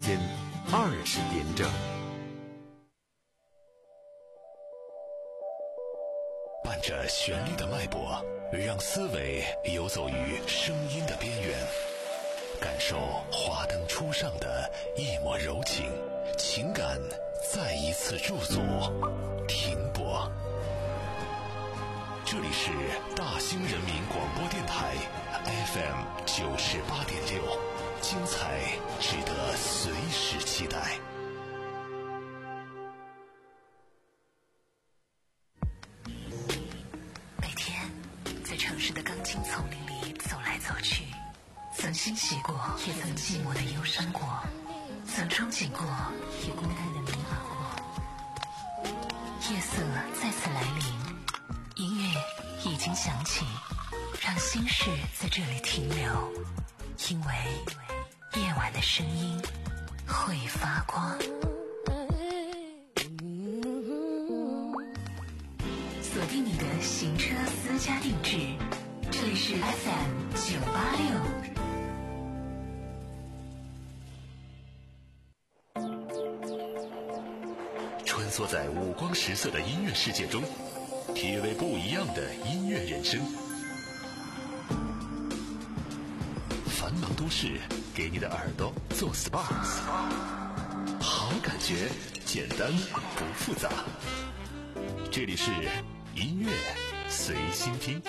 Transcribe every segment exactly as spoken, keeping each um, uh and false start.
间二十点整。 伴着旋律的脉搏，让思维游走于声音的边缘，感受华灯初上的一抹柔情，情感再一次驻足停泊。这里是大兴人民广播电台 F M 九十八点六，精彩值得随时期待。 每天在城市的钢筋丛林里走来走去，曾欣喜过，也曾寂寞的忧伤过，曾憧憬过，也孤单的迷茫过。夜色再次来临，音乐已经响起，让心事在这里停留，因为夜晚的声音会发光。锁定你的行车私家定制，这里是 F M 九八六。 穿梭在五光十色的音乐世界中，体味不一样的音乐人生。繁忙都市给你的耳朵做 S P A， 好感觉简单不复杂。这里是音乐随心听。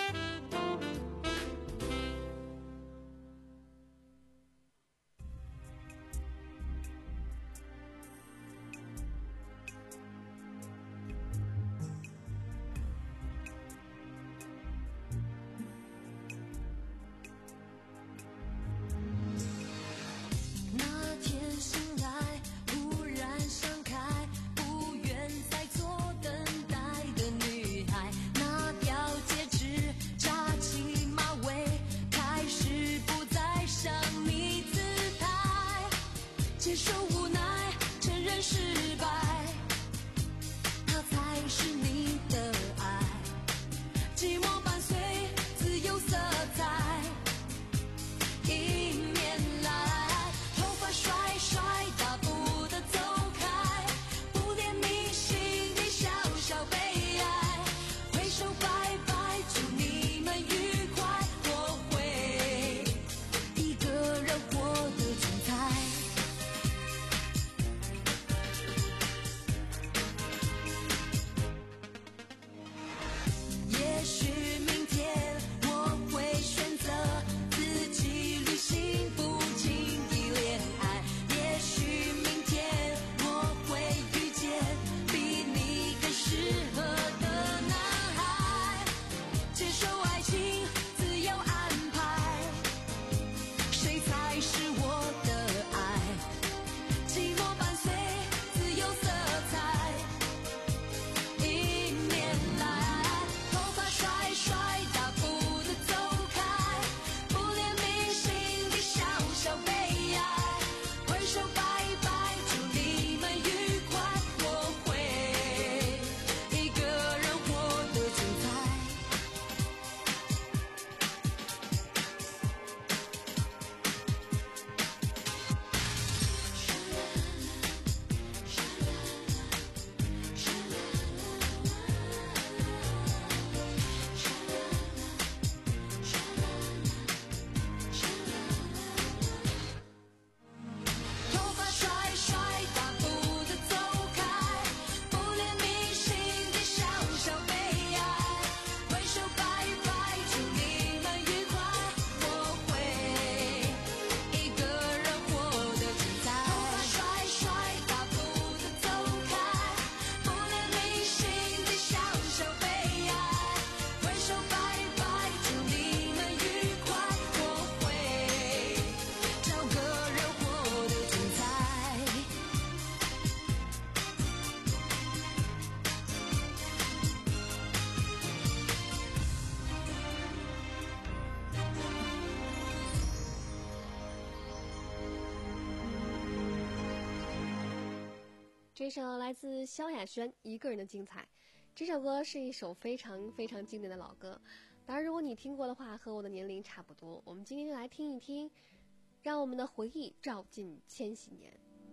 这首来自萧亚轩《一个人的精彩》，这首歌是一首非常非常经典的老歌。当然，如果你听过的话，和我的年龄差不多。我们今天就来听一听，让我们的回忆照进千禧年。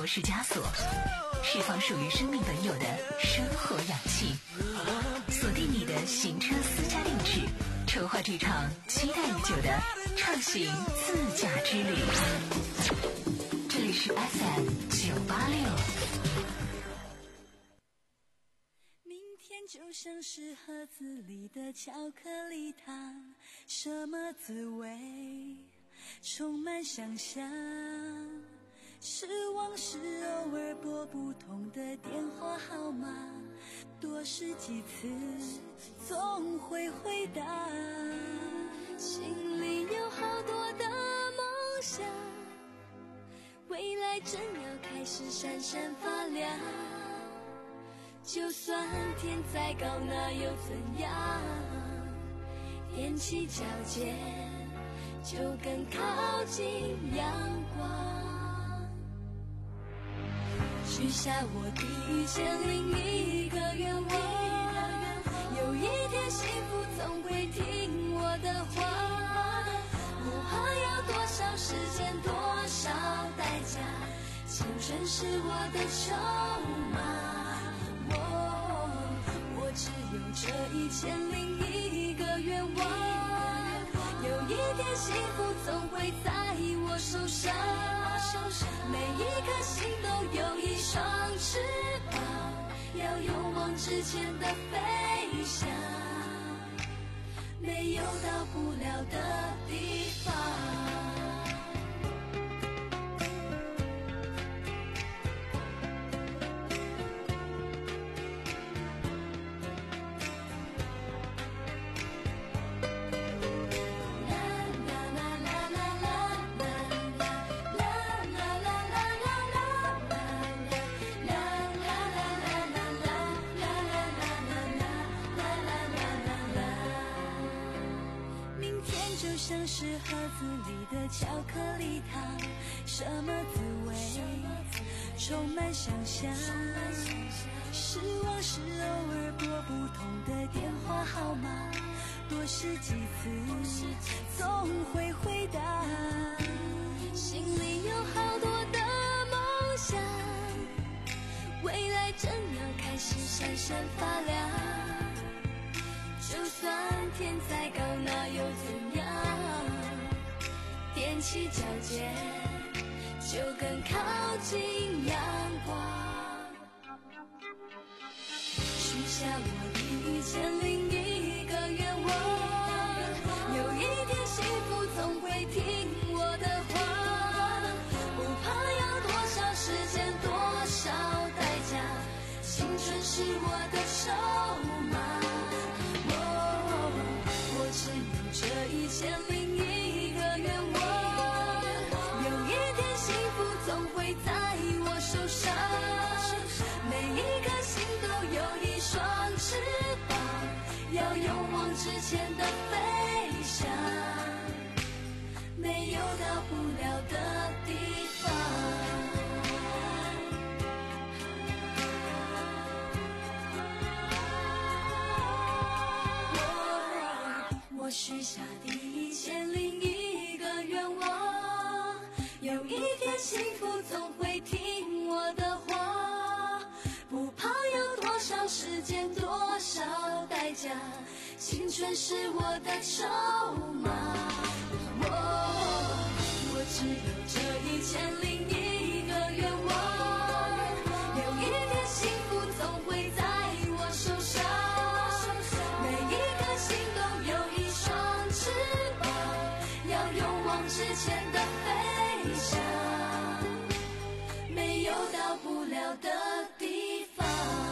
模式枷锁，释放属于生命本有的生活氧气，锁定你的行车私家定制，筹划这场期待已久的畅行自驾之旅。这里是 F M 九八六。 明天就像是盒子里的巧克力糖，什么滋味？充满想象。失望时偶尔拨不通的电话号码，多试几次总会回答。心里有好多的梦想，未来正要开始闪闪发亮。就算天再高那又怎样，踮起脚尖就更靠近阳光。许下我第一千零一个愿望，有一天幸福总会听我的话，不怕要多少时间多少代价，青春是我的筹码。我我只有这一千零一个愿望，有一天幸福总会在我手上，每一颗心都有一双翅膀，要勇往直前的飞翔，没有到不了的地方。像是盒子里的巧克力糖，什么滋味？充满想象。失望时偶尔拨不通的电话号码，多试几次总会回答。心里有好多的梦想，未来正要开始闪闪发亮。就算天再高那又怎样，踮起脚尖就更靠近阳光。许下我第一千零一个愿望，有一天幸福总会听我的话，不怕要多少时间多少代价，青春是我的筹码。只有这一千零一个愿望，有一天幸福总会在我手上，每一颗心都有一双翅膀，要勇往直前的飞翔，没有到不了的地方。我许下第一千零一个愿望，有一天幸福总会听我的话，不怕要多少时间多少代价，青春是我的筹码。我我只有这一千零一个愿望，有一天幸福总会在我手上，每一颗心都有一双翅膀，要勇往直前的飞翔，没有到不了的地方。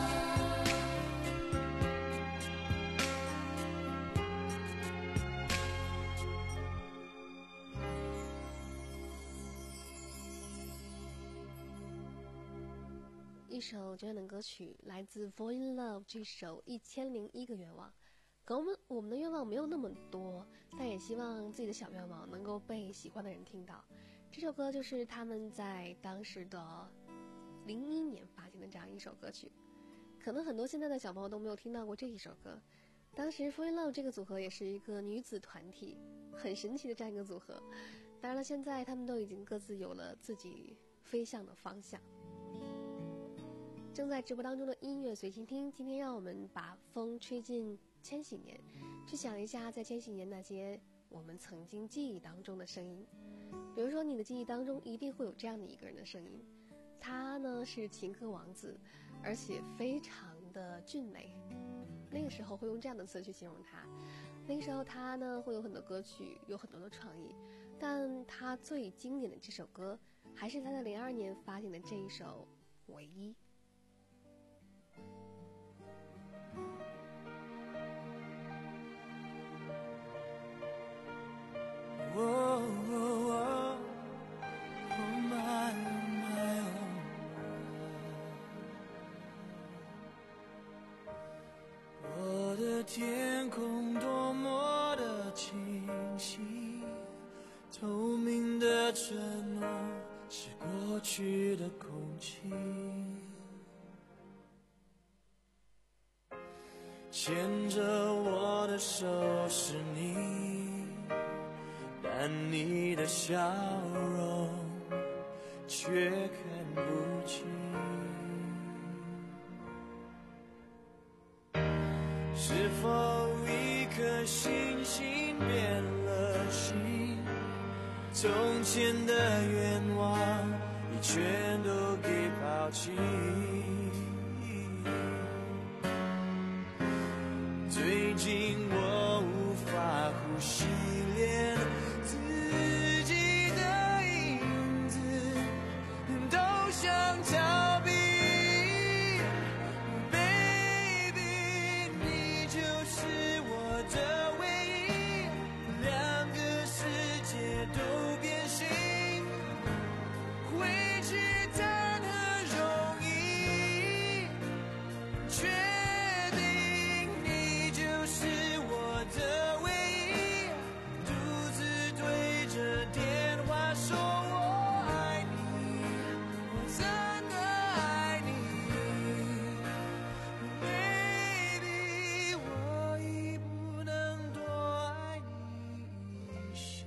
一首绝能歌曲来自 Fall in Love 这首一千零一个愿望。可能我们我们的愿望没有那么多，但也希望自己的小愿望能够被喜欢的人听到。这首歌就是他们在当时的零一年发行的这样一首歌曲。可能很多现在的小朋友都没有听到过这一首歌。当时 Fall in Love 这个组合也是一个女子团体，很神奇的这样一个组合。当然了，现在他们都已经各自有了自己飞向的方向。正在直播当中的音乐随心听，今天让我们把风吹进千禧年，去想一下在千禧年那些我们曾经记忆当中的声音。比如说你的记忆当中一定会有这样的一个人的声音，他呢是情歌王子，而且非常的俊美。那个时候会用这样的词去形容他。那个时候他呢会有很多歌曲，有很多的创意，但他最经典的这首歌还是他在零二年发行的这一首《唯一》。 Oh, oh, oh, oh my, my, oh. 我的天空多么的清晰，透明的承诺是过去的空气，牵着我的手是你，但你的笑容却看不清。是否一颗星星变了心？从前的愿望已全都给抛弃。最近我无法呼吸，连自己的影子都想逃避。 Baby， 你就是我的唯一，两个世界都变形，回去谈何容易，确定你就是我的唯一，独自对着电话说我爱你，我真的爱你。 Baby， 我已不能多爱你一些。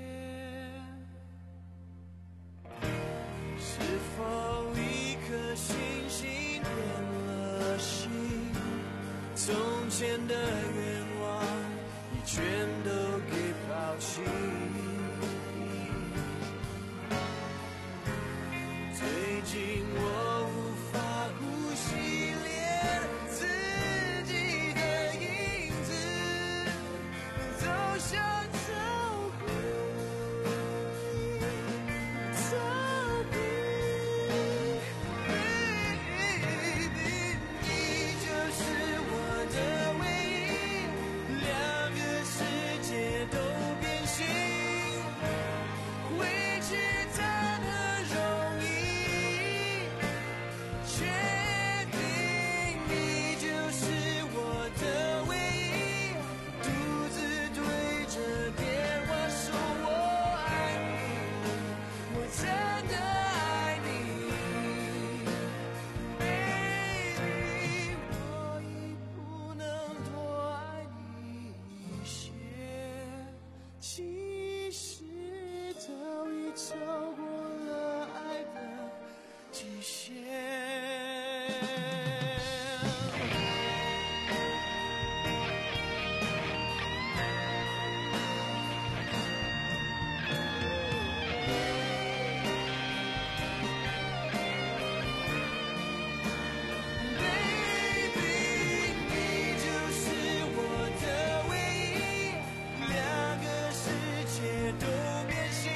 是否一颗星星变了心？从前的愿望已全都给抛弃。最近我无法呼吸，连自己的影子都想逃避，逃避。Baby， 你就是我的唯一，两个世界都变形，回去谈何容易，确定你就是我的唯一，独自对着电话说我爱你，我真的爱你。Baby， 我已不能多爱你一些，其实早已超过了爱的极限。 Baby， 你就是我的唯一，两个世界都变形，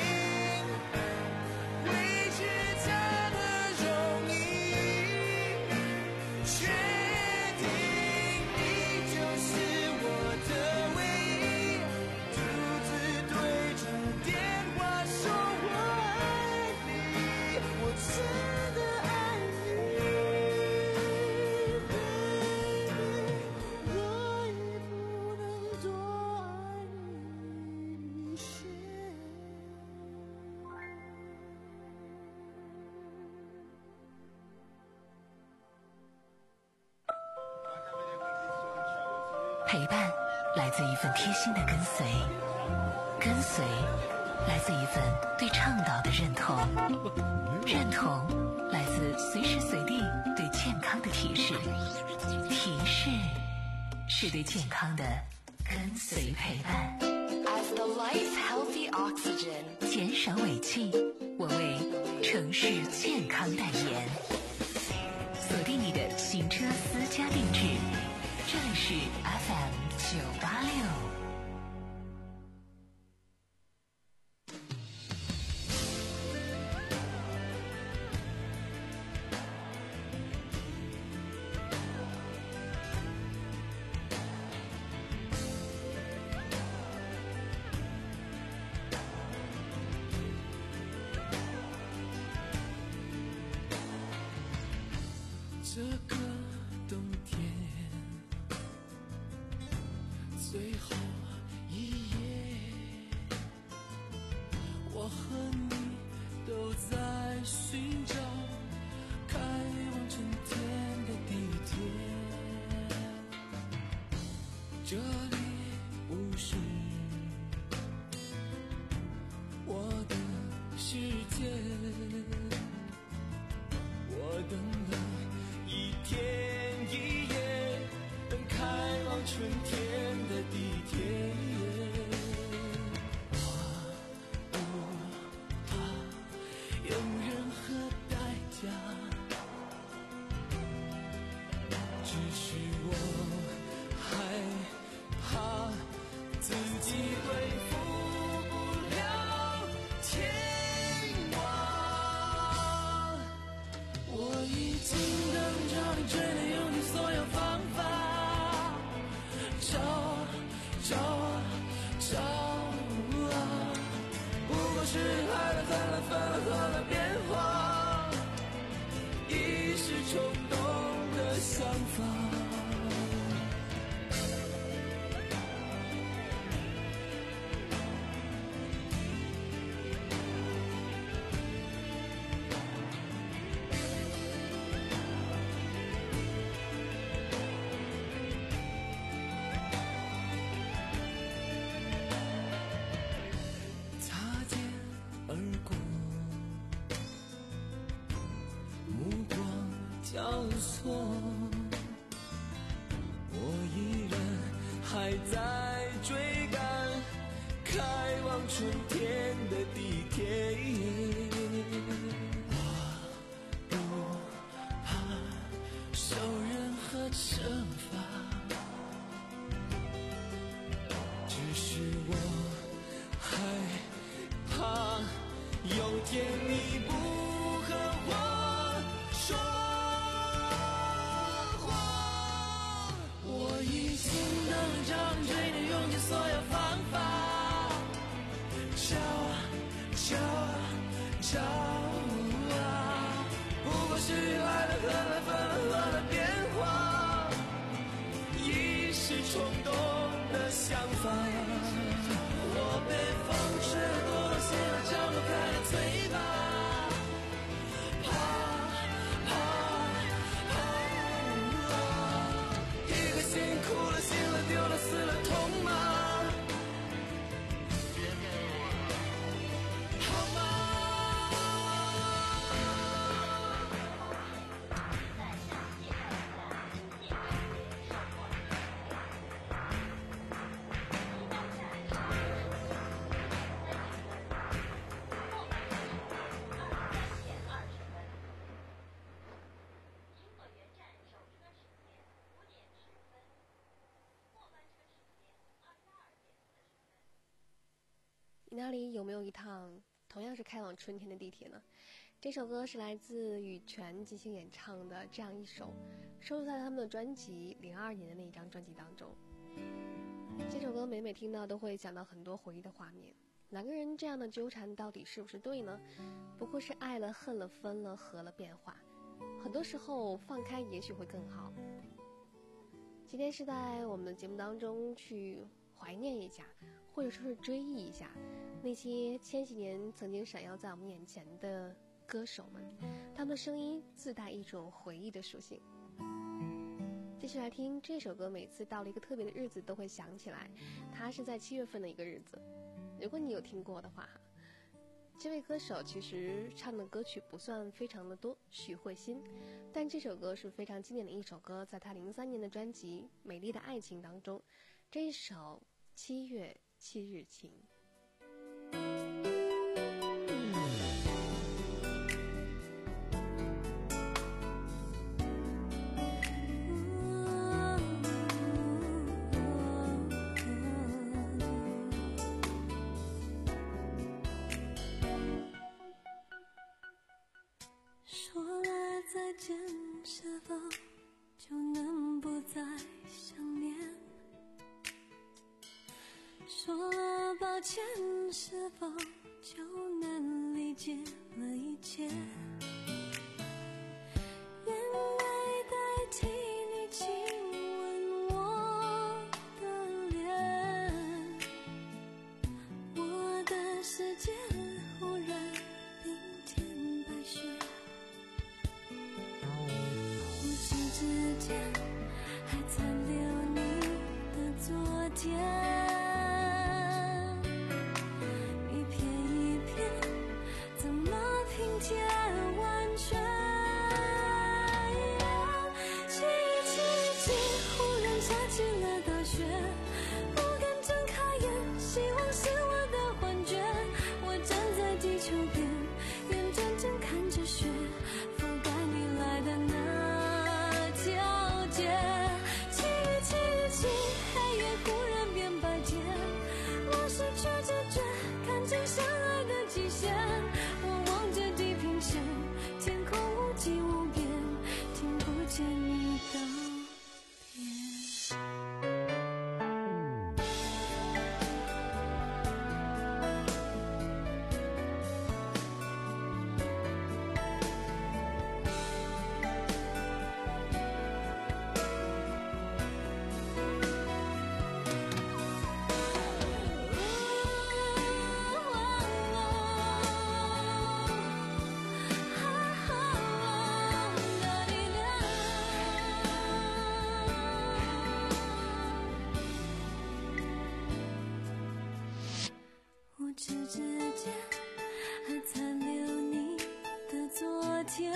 回去谈何容易，确定你就是我的唯一，独自对着电话说我爱你，我真的爱你。Baby， 我已不能多爱你一些。 陪伴来自一份贴心的跟随，跟随来自一份对倡导的认同，认同来自随时随地对健康的提示，提示是对健康的跟随陪伴。As the life healthy oxygen， 减少尾气，我为城市健康代言。锁定你的行车私家定制，这里是 F M 九八六。 这个冬天最后一夜，我和你都在寻找开往春天的地铁，这里不是我的世界，我等了一天一夜，等开往春天的地铁。我不怕用任何代价，只是我害怕自己恢复不了前往。我已经等着你，只能用尽所有方法，找找找啊！不过是爱了恨了分了合了变化，一时冲动的想法。擦肩而过，目光交错，我依然还在追赶开往春天的地铁。我不怕受任何惩罚，只是我害怕有天你不和我说谎。我已经等着你，追你用尽所有方法，找找找啊！不过是爱了恨了分了合了变化，一时冲动的想法。我被风吹得多了些了，张不开的嘴巴，怕怕怕啊！一颗心哭了醒了丢了死了痛吗？好吗？ 你那里有没有一趟同样是开往春天的地铁呢？这首歌是来自羽泉即兴演唱的这样一首，收录在他们的专辑零二年的那一张专辑当中。这首歌每每听到都会想到很多回忆的画面。两个人这样的纠缠到底是不是对呢？不过是爱了恨了分了合了变化，很多时候放开也许会更好。今天是在我们的节目当中去怀念一下，或者说是追忆一下那些千禧年曾经闪耀在我们眼前的歌手们，他们的声音自带一种回忆的属性。继续来听这首歌，每次到了一个特别的日子都会想起来，它是在七月份的一个日子。如果你有听过的话， 这位歌手其实唱的歌曲不算非常的多，许慧欣，但这首歌是非常经典的一首歌，在他零三年的专辑《美丽的爱情》当中，这一首《七月七日晴》。 说了再见，是否就能不再想念？说了抱歉，是否就能理解了一切？眼泪代替你亲吻我的脸，我的世界忽然冰天白雪。无形之间还残留你的昨天，一片一片怎么拼贴完全？七月七日晴，忽然下起了大雪，不敢睁开眼，希望是我的幻觉。我站在地球边，眼睁睁看着雪覆盖你来的那条街。七月七日晴，黑夜忽然变白天，我失去知觉，看见相爱的极限。我望着地平线，天空无际无边，听不见你道别。无知之间还残留你的昨天，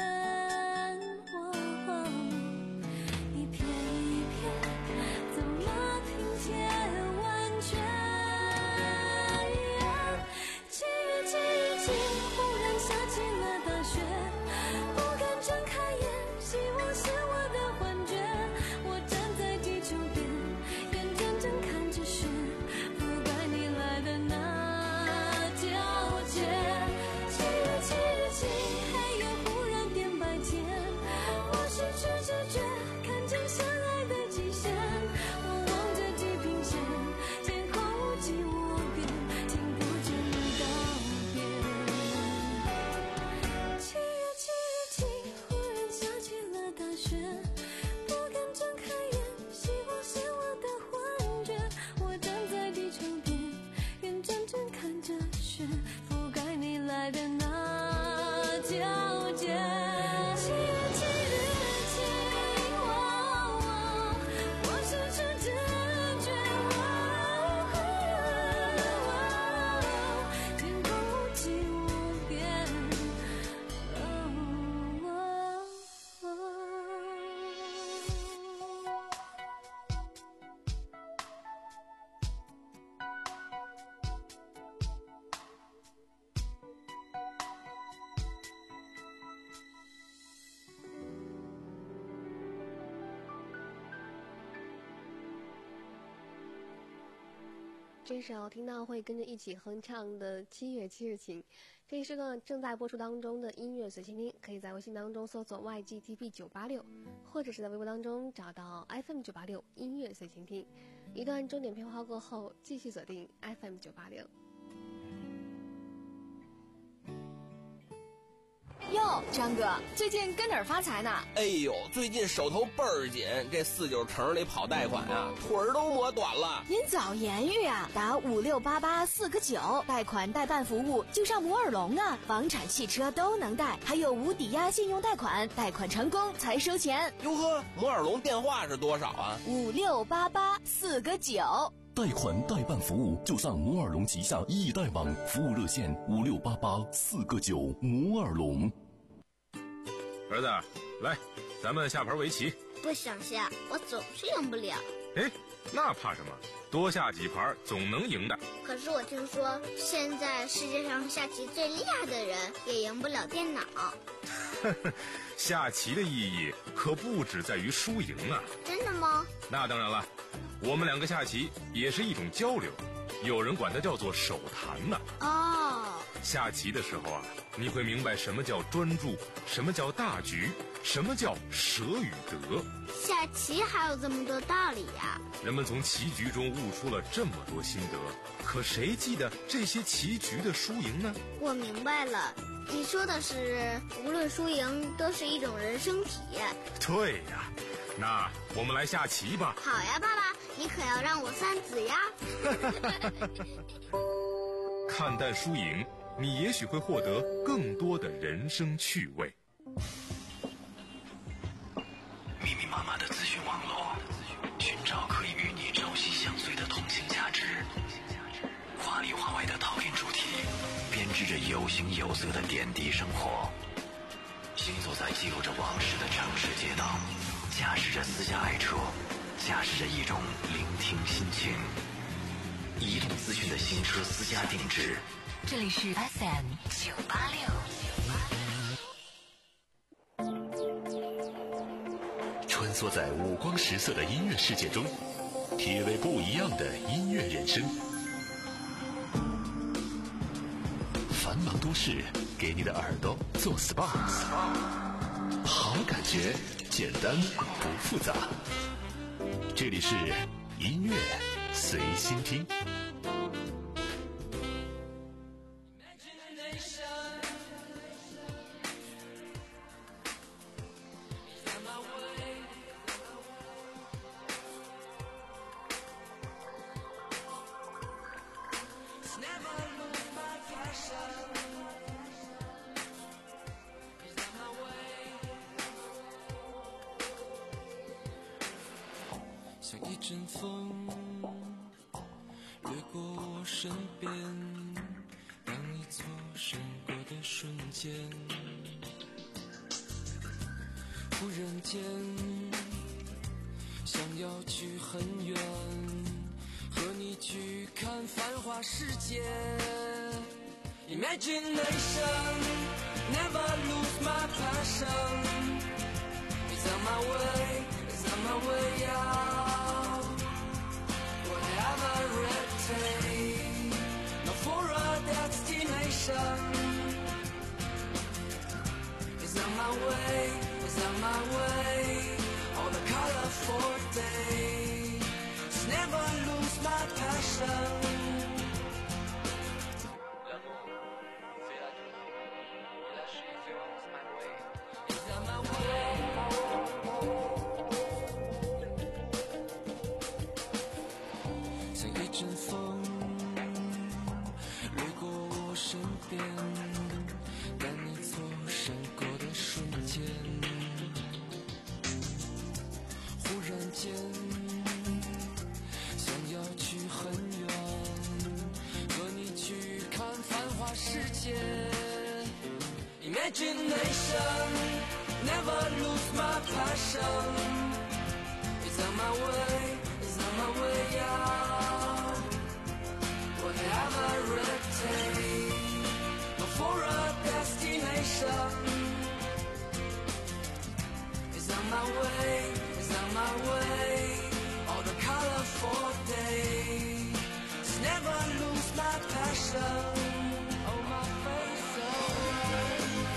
哦，一片一片怎么拼贴完全？七月七日晴，忽然下起了大雪，不敢睁开眼，希望是我的幻觉。我站在地球边，眼睁睁看着雪覆盖你来的那条街。七月七日晴，黑夜忽然变白天，我失去知觉，看见相爱的极限。我望着地平线，天空无际无边，听不见你道别。七月七日晴，忽然下起了大雪，不敢睁开眼，希望是我的幻觉。我站在地球边，眼睁睁看着雪覆盖你来的那条街。七月七日晴，哦，我失去知觉，哦，天空无际无边，哦哦哦。 这首听到会跟着一起哼唱的《七月七日晴》，这是个正在播出当中的音乐随心听，可以在微信当中搜索 Y G T B 九八六，或者是在微博当中找到 F M 九八六音乐随心听。一段钟点片花过后，继续锁定 F M 九八六。 哟，张哥，最近跟哪儿发财呢？ 哎呦，最近手头倍儿紧，这四九城里跑贷款啊，腿儿都磨短了。 您早言语啊，打五六八八四个九，贷款代办服务就上摩尔龙啊，房产、汽车都能贷，还有无抵押信用贷款，贷款成功才收钱。 哟呵，摩尔龙电话是多少啊？ 五六八八四个九。 贷款代办服务就上摩尔龙旗下易贷网，服务热线五六八八四个九。摩尔龙。 儿子，来，咱们下盘围棋。 不想下，我总是赢不了。 哎，那怕什么？多下几盘总能赢的。 可是我听说，现在世界上下棋最厉害的人也赢不了电脑。 下棋的意义可不只在于输赢啊！ 真的吗？ 那当然了，我们两个下棋也是一种交流，有人管它叫做手谈呢。 哦， 下棋的时候啊，你会明白什么叫专注，什么叫大局，什么叫舍与得。 下棋还有这么多道理呀！ 人们从棋局中悟出了这么多心得，可谁记得这些棋局的输赢呢？ 我明白了，你说的是无论输赢都是一种人生体验。 对呀，那我们来下棋吧。 好呀，爸爸，你可要让我三子呀。 看淡输赢，你也许会获得更多的人生趣味。 密密麻麻的资讯网络，寻找可以与你朝夕相随的通信价值，华里华外的陶片主题，编织着有形有色的点滴生活。行走在记录着往事的城市街道，驾驶着私家爱车，驾驶着一种聆听心情。移动资讯的新车私家定制， 这里是 F M 九八六。 穿梭在五光十色的音乐世界中，体味不一样的音乐人生。繁忙都市给你的耳朵做 S P A， 好感觉，简单不复杂。这里是音乐随心听。 像一阵风掠过我身边，当你错身过的瞬间，忽然间想要去很远，和你去看繁华世界。 Imagination never lose my passion. It's on my way, it's on my way out. Whatever it takes, not for a destination. It's on my way, it's on my way. On a colorful day, just never lose my passion. 像一阵风掠过我身边，当你错身过的瞬间，忽然间想要去很远，和你去看繁华世界。Imagination never lose my passion. It's on my way, it's on my way out. Whatever it takes, not for a destination. It's on my way, it's on my way. On a colorful day, just never lose my passion. Oh, my face, oh.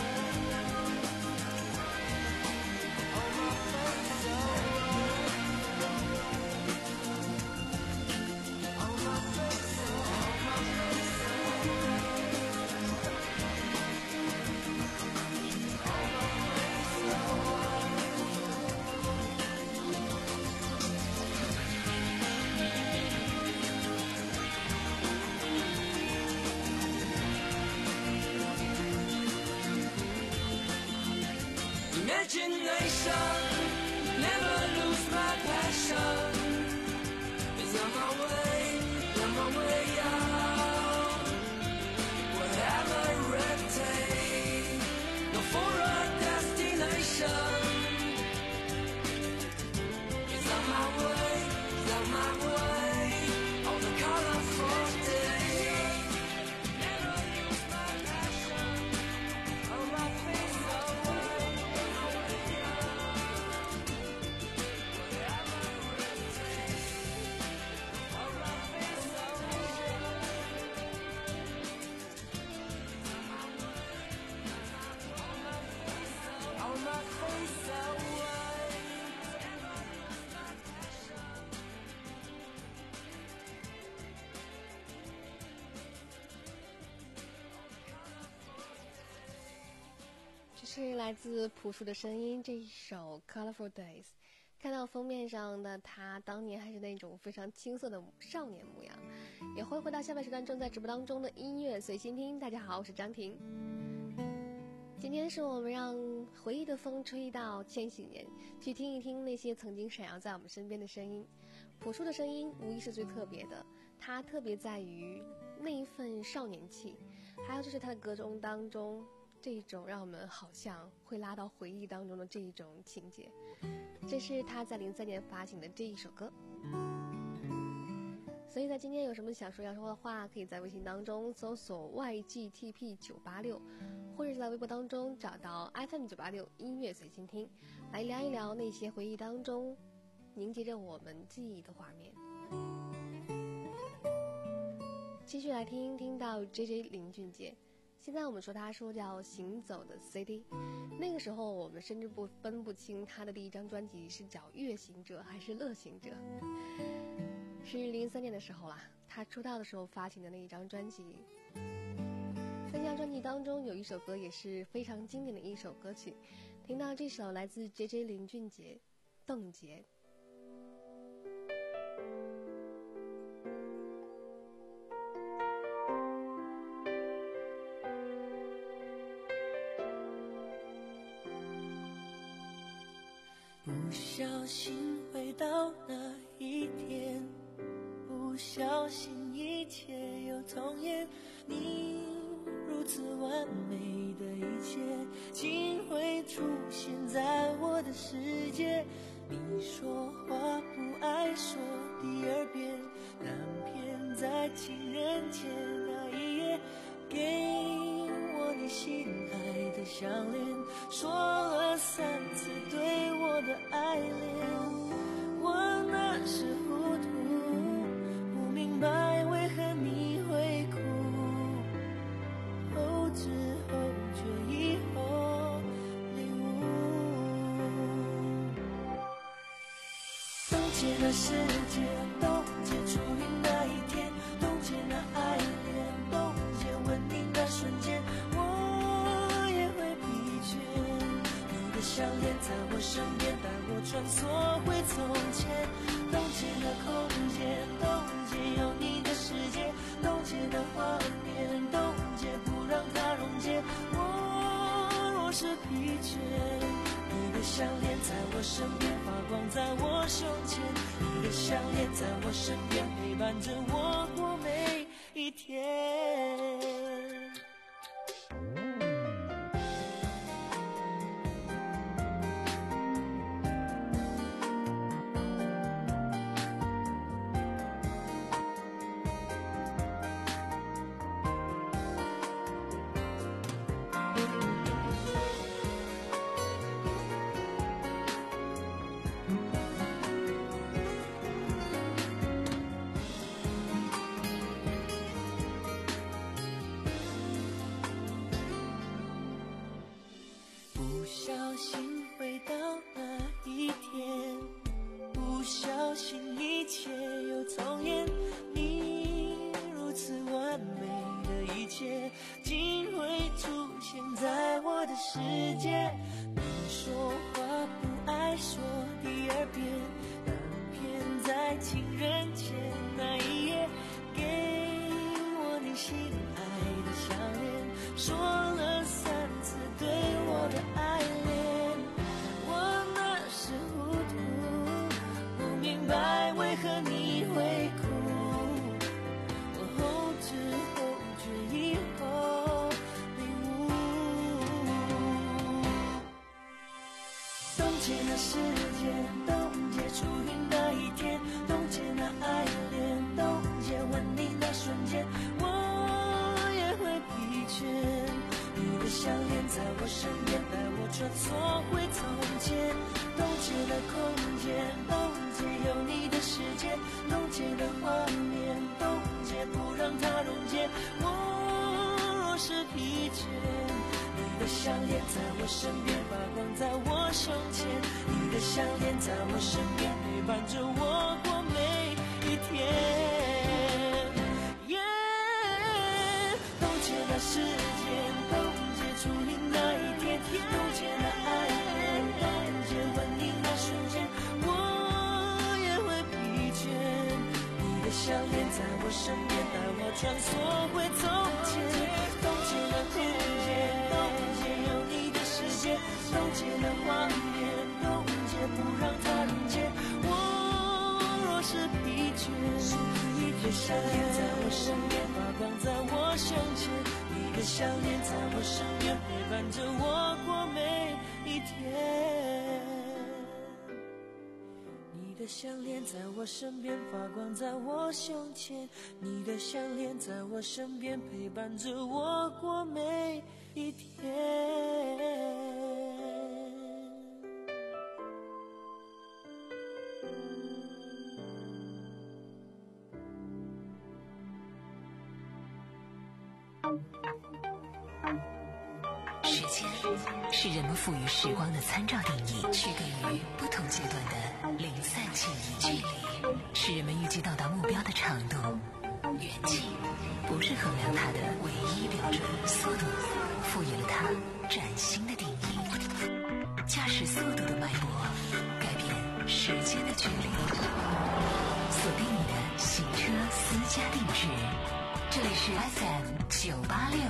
Imagination, never lose my passion. It's on my way, 是来自朴树的声音，这一首 Colorful Days。 看到封面上的他当年还是那种非常青涩的少年模样。也欢迎回到下半时段正在直播当中的音乐随心听。大家好，我是张婷。今天是我们让回忆的风吹到千禧年，去听一听那些曾经闪耀在我们身边的声音。朴树的声音无疑是最特别的，它特别在于那一份少年气，还有就是他的歌中当中这一种让我们好像会拉到回忆当中的这一种情节。这是他在零三年发行的这一首歌。所以在今天有什么想说要说的话，可以在微信当中搜索 Y G T P 九八六，或者是在微博当中找到 F M 九八六音乐随心听，来聊一聊那些回忆当中凝结着我们记忆的画面。继续来听听到 J J 林俊杰，现在我们说他说叫行走的 C D。 那个时候我们甚至不分不清他的第一张专辑是叫乐行者还是乐行者。是零三年的时候啦，他出道的时候发行的那一张专辑。在这张专辑当中有一首歌也是非常经典的一首歌曲，听到这首来自 J J 林俊杰《冻结》。 不小心回到那一天，不小心一切又重演，你如此完美的一切竟会出现在我的世界。你说话不爱说第二遍，但偏在情人节那一夜给我你心爱的项链，说了三次对我的爱恋。我那时糊涂，不明白为何你会哭，后知后觉以后领悟。冻结了时间，冻结初遇那一天，冻结那爱恋，冻结吻你那瞬间，我也会疲倦。你的项链在我身边，带我穿梭回从前，冻结了空间，冻结有你的世界，冻结的画面，冻结不让它溶解。我若是疲倦，你的项链在我身边发光在我胸前，你的项链在我身边陪伴着我过每一天。不小心回到那一天，不小心一切又重演，你如此完美的一切竟会出现在我的世界。你说话不爱说第二遍，但偏在情人节那一夜给我你心爱的项链，说了三次对我的爱恋。我那时糊涂，不明白为何你会哭，我后知后觉以后领悟。冻结了时间，冻结初遇那一天，冻结那爱恋，冻结吻你那瞬间，我也会疲倦。你的项链在我身边，带我穿梭回从前，冻结了空间，冻结有你的世界，冻结的画面，冻结不让它溶解。我若是疲倦，你的项链在我身边发光在我胸前，你的项链在我身边陪伴着我过每一天。冻结了时间，冻结初遇那一天，冻项链在我身边，带我穿梭回从前。冻结了空间，冻结有你的世界，冻结了画面，冻结不让它溶解。我若是疲倦，你的项链在我身边，发光在我胸前。你的项链在我身边，陪伴着我过每一天。你的项链在我身边，发光在我胸前。你的项链在我身边，陪伴着我过每一天。 时间是人们赋予时光的参照定义，区隔于不同阶段的零散记忆。距离是人们预计到达目标的长度，远近不是衡量它的唯一标准。速度赋予了它崭新的定义，驾驶速度的脉搏改变时间的距离。锁定你的行车私家定制，这里是 F M 九八六。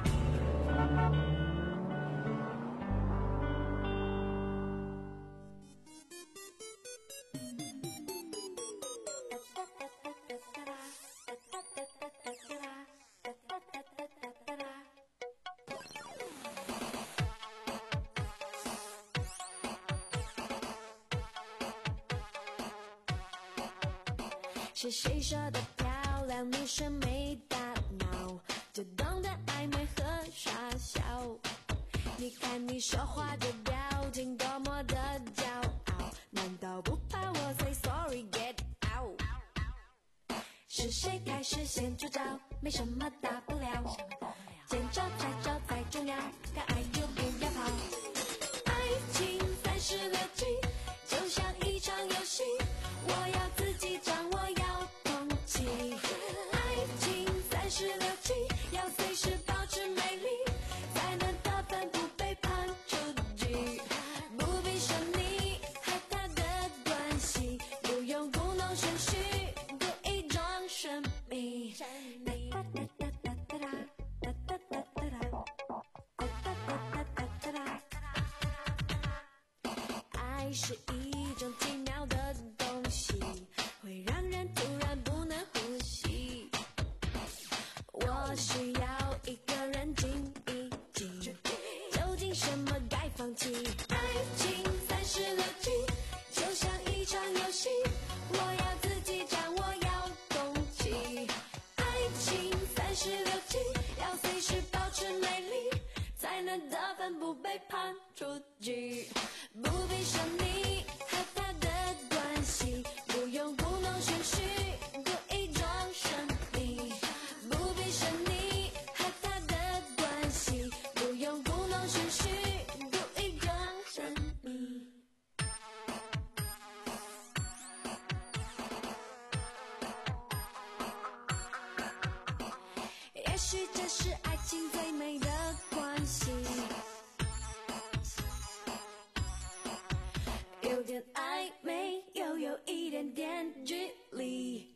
是谁说的漂亮女生没大脑，就懂得暧昧和傻笑。你看你说话的表情多么的骄傲，难道不怕我 say sorry get out？ 是谁开始先出招，没什么大不了，见招拆招才重要，敢爱就不要跑。爱情三十六计，就像一场游戏，我要自己掌握，要统计。爱情三十六计，要随时保持美丽，才能得分不被判出局。不必说你和他的关系，不用故弄玄虚，故意装神秘。爱是一种奇妙的东西，会让人突然不能呼吸。我需要一个人静一静，究竟什么该放弃？爱情三十六计，就像一场游戏，我要自己掌握，要懂起。爱情三十六计，要随时保持美丽，才能得分不被判出局。不必说你和他的关系，不用故弄玄虚，故意装神秘。不必说你和他的关系，不用故弄玄虚，故意装神秘。也许这是爱情最美的关系，有点暧昧，又有一点点距离。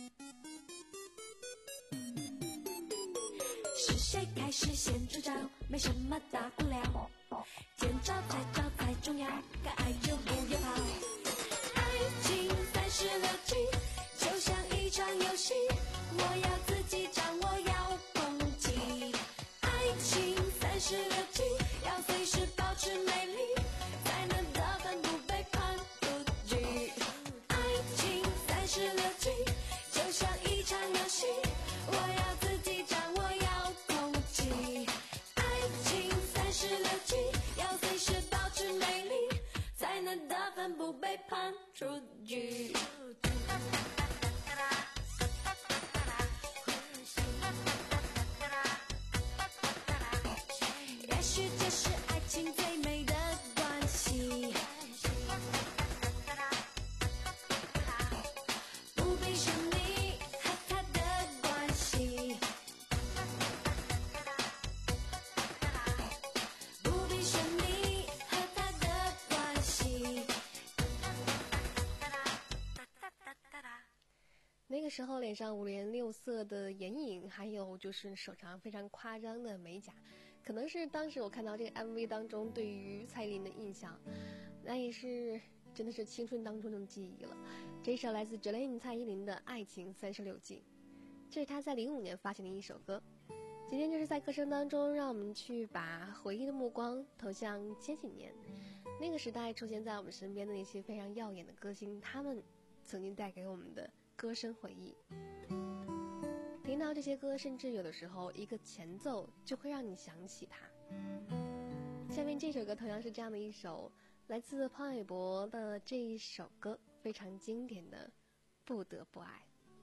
是谁开始先出招，没什么大不了，见招拆招才重要，该爱就不要跑。爱情三十六计，就像一场游戏，我要自己掌握，要统计。爱情三十六计，要随时保持美丽，才能得分不被判出局。爱情三十六计，就像一场游戏，我要自己掌握，要统计。爱情三十六计，要随时保持美丽，才能个时候脸上五颜六色的眼影，还有就是手上非常夸张的美甲，可能是当时我看到这个 M V 当中对于蔡依林的印象，那也是真的是青春当中的记忆了。这一首来自 Jolin 蔡依林的《爱情三十六计》，这是她在零五年发行的一首歌。今天就是在歌声当中，让我们去把回忆的目光投向千禧年，那个时代出现在我们身边的那些非常耀眼的歌星，他们曾经带给我们的歌声回忆。听到这些歌，甚至有的时候一个前奏就会让你想起他。下面这首歌同样是这样的一首来自潘玮柏的这一首歌，非常经典的《不得不爱》。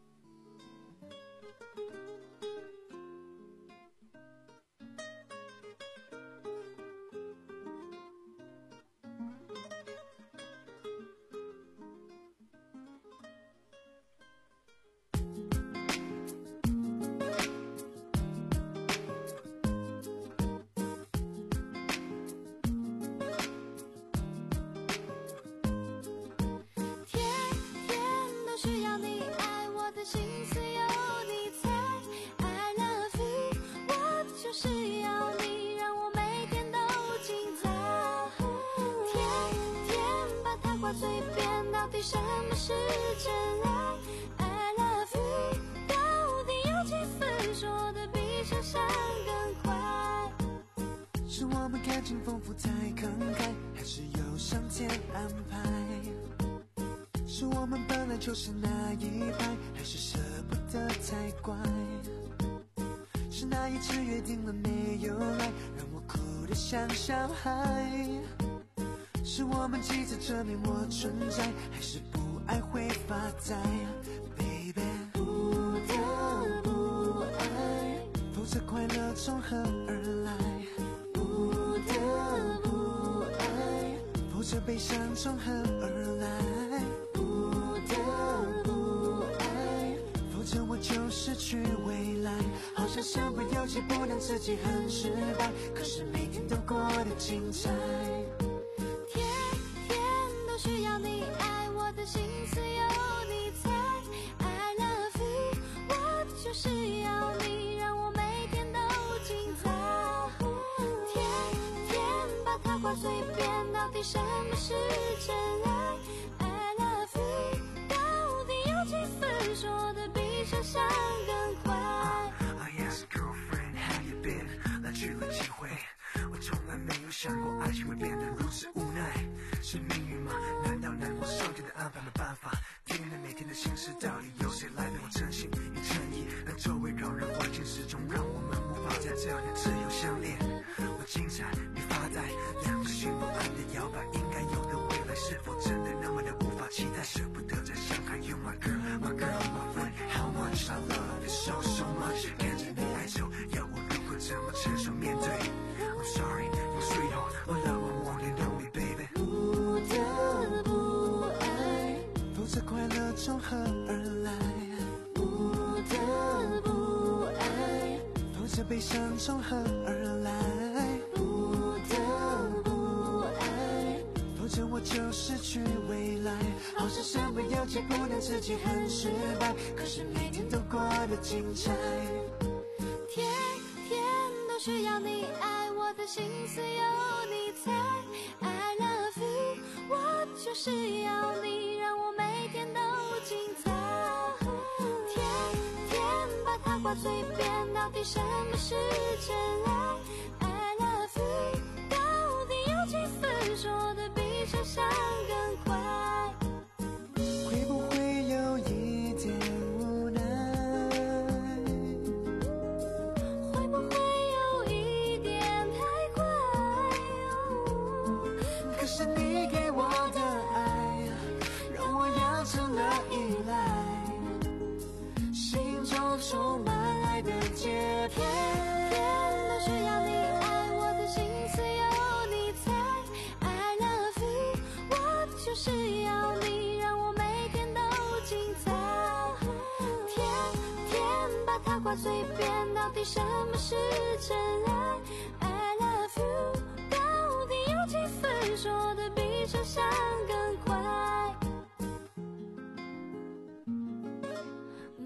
什么是真爱 I love you 到底有几分说的比想象更快？ 是我们感情丰富太慷慨，还是有上天安排？是我们本来就是那一派，还是舍不得太乖？是那一次约定了没有来，让我哭得像小孩？是我们急着证明我存在，还是不爱会发呆 Baby 不得不爱，否则快乐从何而来？不得不爱，否则悲伤从何而来？不得不爱，否则我就失去未来。好像身不由己，不能自己很失败，可是每天都过得精彩。 需要你爱，我的心思有你猜 I love you 我就是要你让我每天都精彩。天天把它挂嘴边，到底什么是真爱 I love you 到底有几分说的比想象更快？ Oh yes girlfriend how you been 来去了几回，我从来没有想过爱情会变得如此无奈。是命运吗？难道难过上天的安排没办法？天天每天的心事，到底由谁来陪我真心与诚意？让周围扰人环境始终让我们无法在这里自由相恋。我精彩，你发呆，两个心不安的摇摆，应该有的未来是否真的那么的无法期待？舍不得再伤害 You my girl, my girl, my friend How much I love you so so much 看着你爱走，要我如何怎么承受面对 I'm sorry, you're sweet home我love我 more than know me baby 不得不爱， 否则快乐从何而来？ 不得不爱， 否则悲伤从何而来？ 不得不爱， 否则我就失去未来。好像身不由己，不能自己很失败，可是每天都过得精彩。 天天都需要你爱，我的心思有你猜 I love you 我就是要你让我每天都精彩。天天把它挂嘴边，到底什么是真爱 I love you 到底有几分说的比想象更快？ 会不会有一点无奈？ 会不会有一点太快？ 可是你给我的爱，让我养成了依赖，心中充满爱的节拍。 天天都需要你爱，我的心思有你猜 I love you 我就是要你让我每天都精彩。天天把它挂嘴边，到底什么是真爱 I love you 到底有几分说的比想象更快？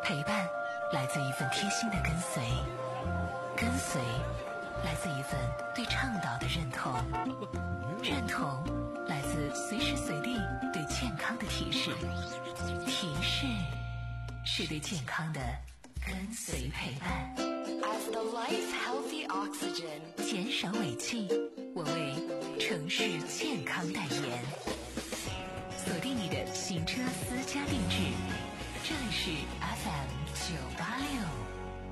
陪伴来自一份贴心的跟随，跟随来自一份对倡导的认同，认同来自随时随地对健康的提示，提示是对健康的跟随陪伴。 As the life healthy oxygen， 减少尾气，我为城市健康代言。锁定你的行车私家定制，这里是 F M 九八六。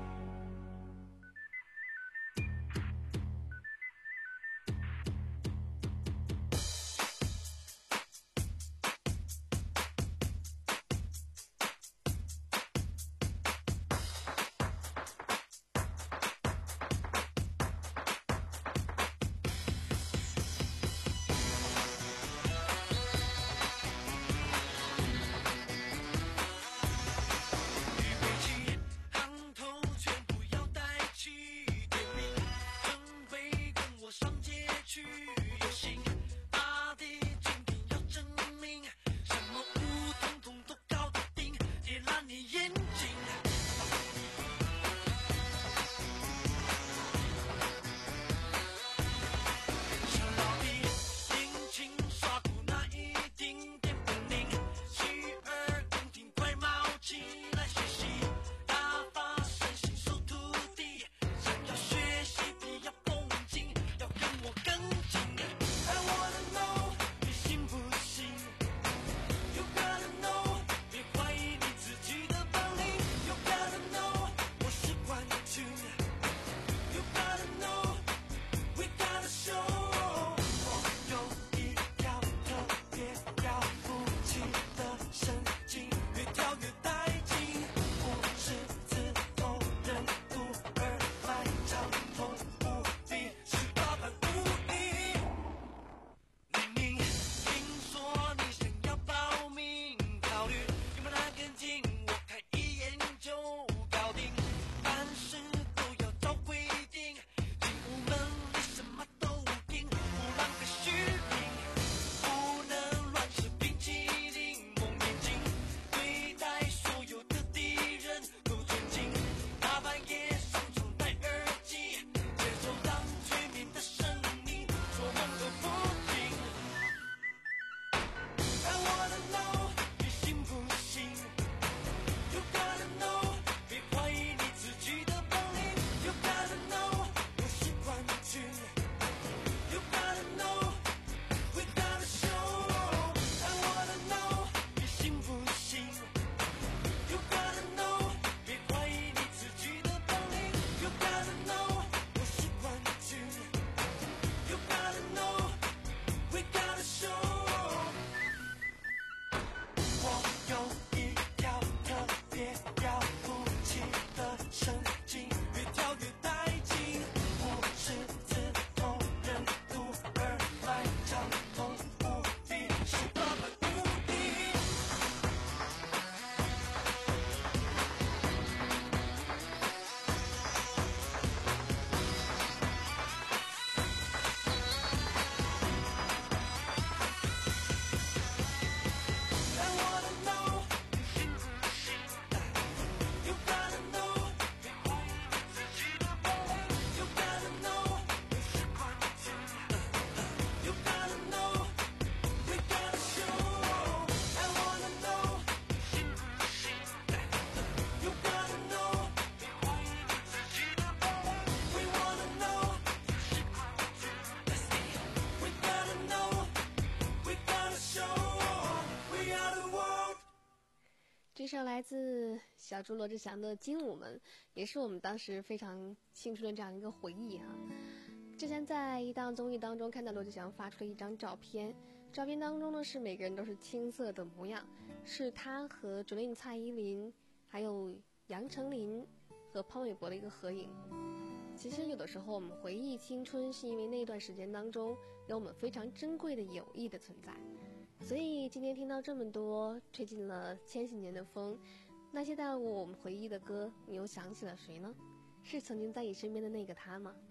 这首来自小猪罗志祥的《精武门》，也是我们当时非常青春的这样一个回忆哈。之前在一档综艺当中看到罗志祥发出了一张照片，照片当中呢是每个人都是青涩的模样，是他和 Jolin、蔡依林还有杨丞琳和潘玮柏的一个合影。其实有的时候我们回忆青春，是因为那段时间当中有我们非常珍贵的友谊的存在。所以今天听到这么多吹进了千禧年的风，那些带过我们回忆的歌，你又想起了谁呢？是曾经在你身边的那个他吗？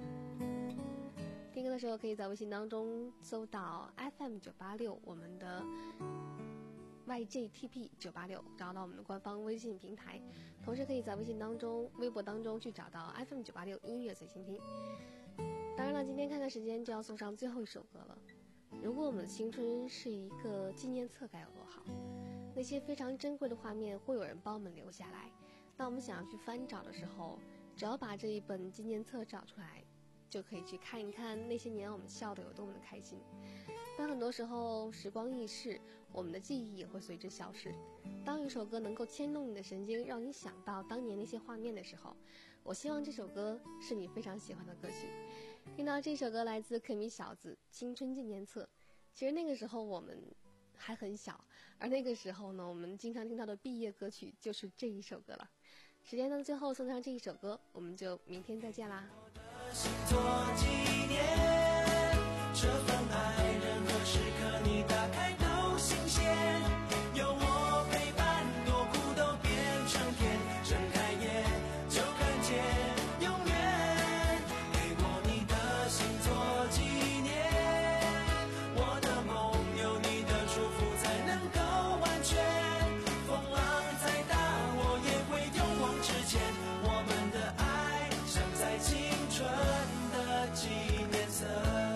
听歌的时候可以在微信当中搜到 F M 九八六，我们的 Y J T P 九八六，找到我们的官方微信平台，同时可以在微信当中、微博当中去找到 F M 九八六音乐随心听。当然了，今天看看时间就要送上最后一首歌了。如果我们的青春是一个纪念册该有多好，那些非常珍贵的画面会有人帮我们留下来，当我们想要去翻找的时候，只要把这一本纪念册找出来，就可以去看一看那些年我们笑得有多么的开心。但很多时候时光易逝，我们的记忆也会随之消失。当一首歌能够牵动你的神经，让你想到当年那些画面的时候，我希望这首歌是你非常喜欢的歌曲。听到这首歌来自可米小子《青春纪念册》，其实那个时候我们还很小，而那个时候呢，我们经常听到的毕业歌曲就是这一首歌了。时间的最后送上这一首歌，我们就明天再见啦。 做纪念，这份爱任何时刻你打开都新鲜，有我陪伴，多苦都变成甜，睁开眼就看见永远，给我你的心做纪念，我的梦有你的祝福才能够完全，风浪再大我也会勇往直前，我们的爱像在青春的纪念册。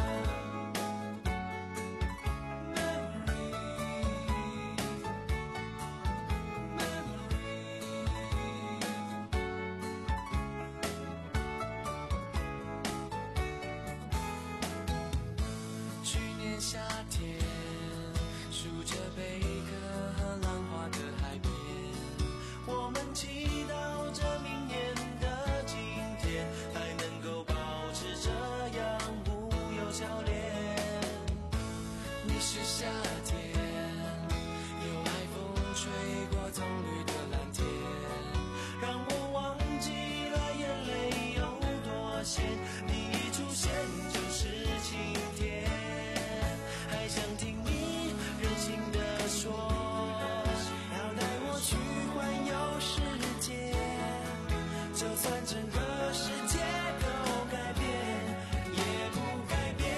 去年夏天，数着贝壳和浪花的海边，我们祈祷着明年的今天还能够保持这样无忧笑脸。你是夏天，有海风吹过棕榈的蓝天，让我忘记了眼泪有多咸，你一出现就是晴天，还想听你任性地说，要带我去环游世界，就算整个世界都改变也不改变，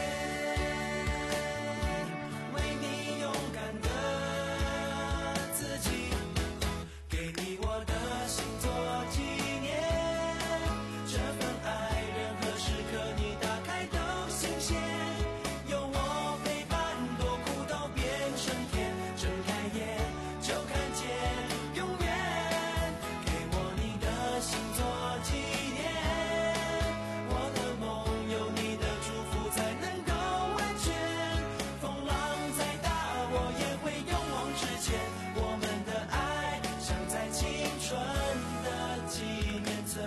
为你勇敢的自己，给你我的心做纪念，这份爱任何时刻你打开都新鲜，有我陪伴，多苦都变成甜，睁开眼就看见永远，给我你的心做纪念，我的梦有你的祝福才能够完全，风浪再大我也会勇往直前，我们的爱像在青春的纪念册。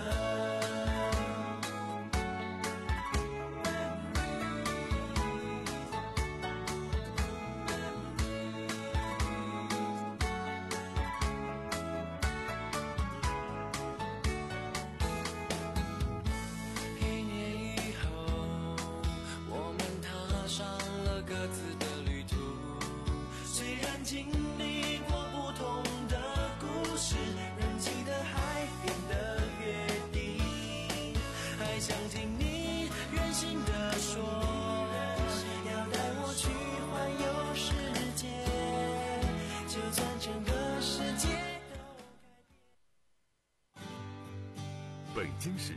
一年以后，我们踏上了各自的旅途，虽然经历过不同的故事，仍记得海边的约定，还想听你任性地说，要带我去环游世界，就算整个世界都改变。 北京市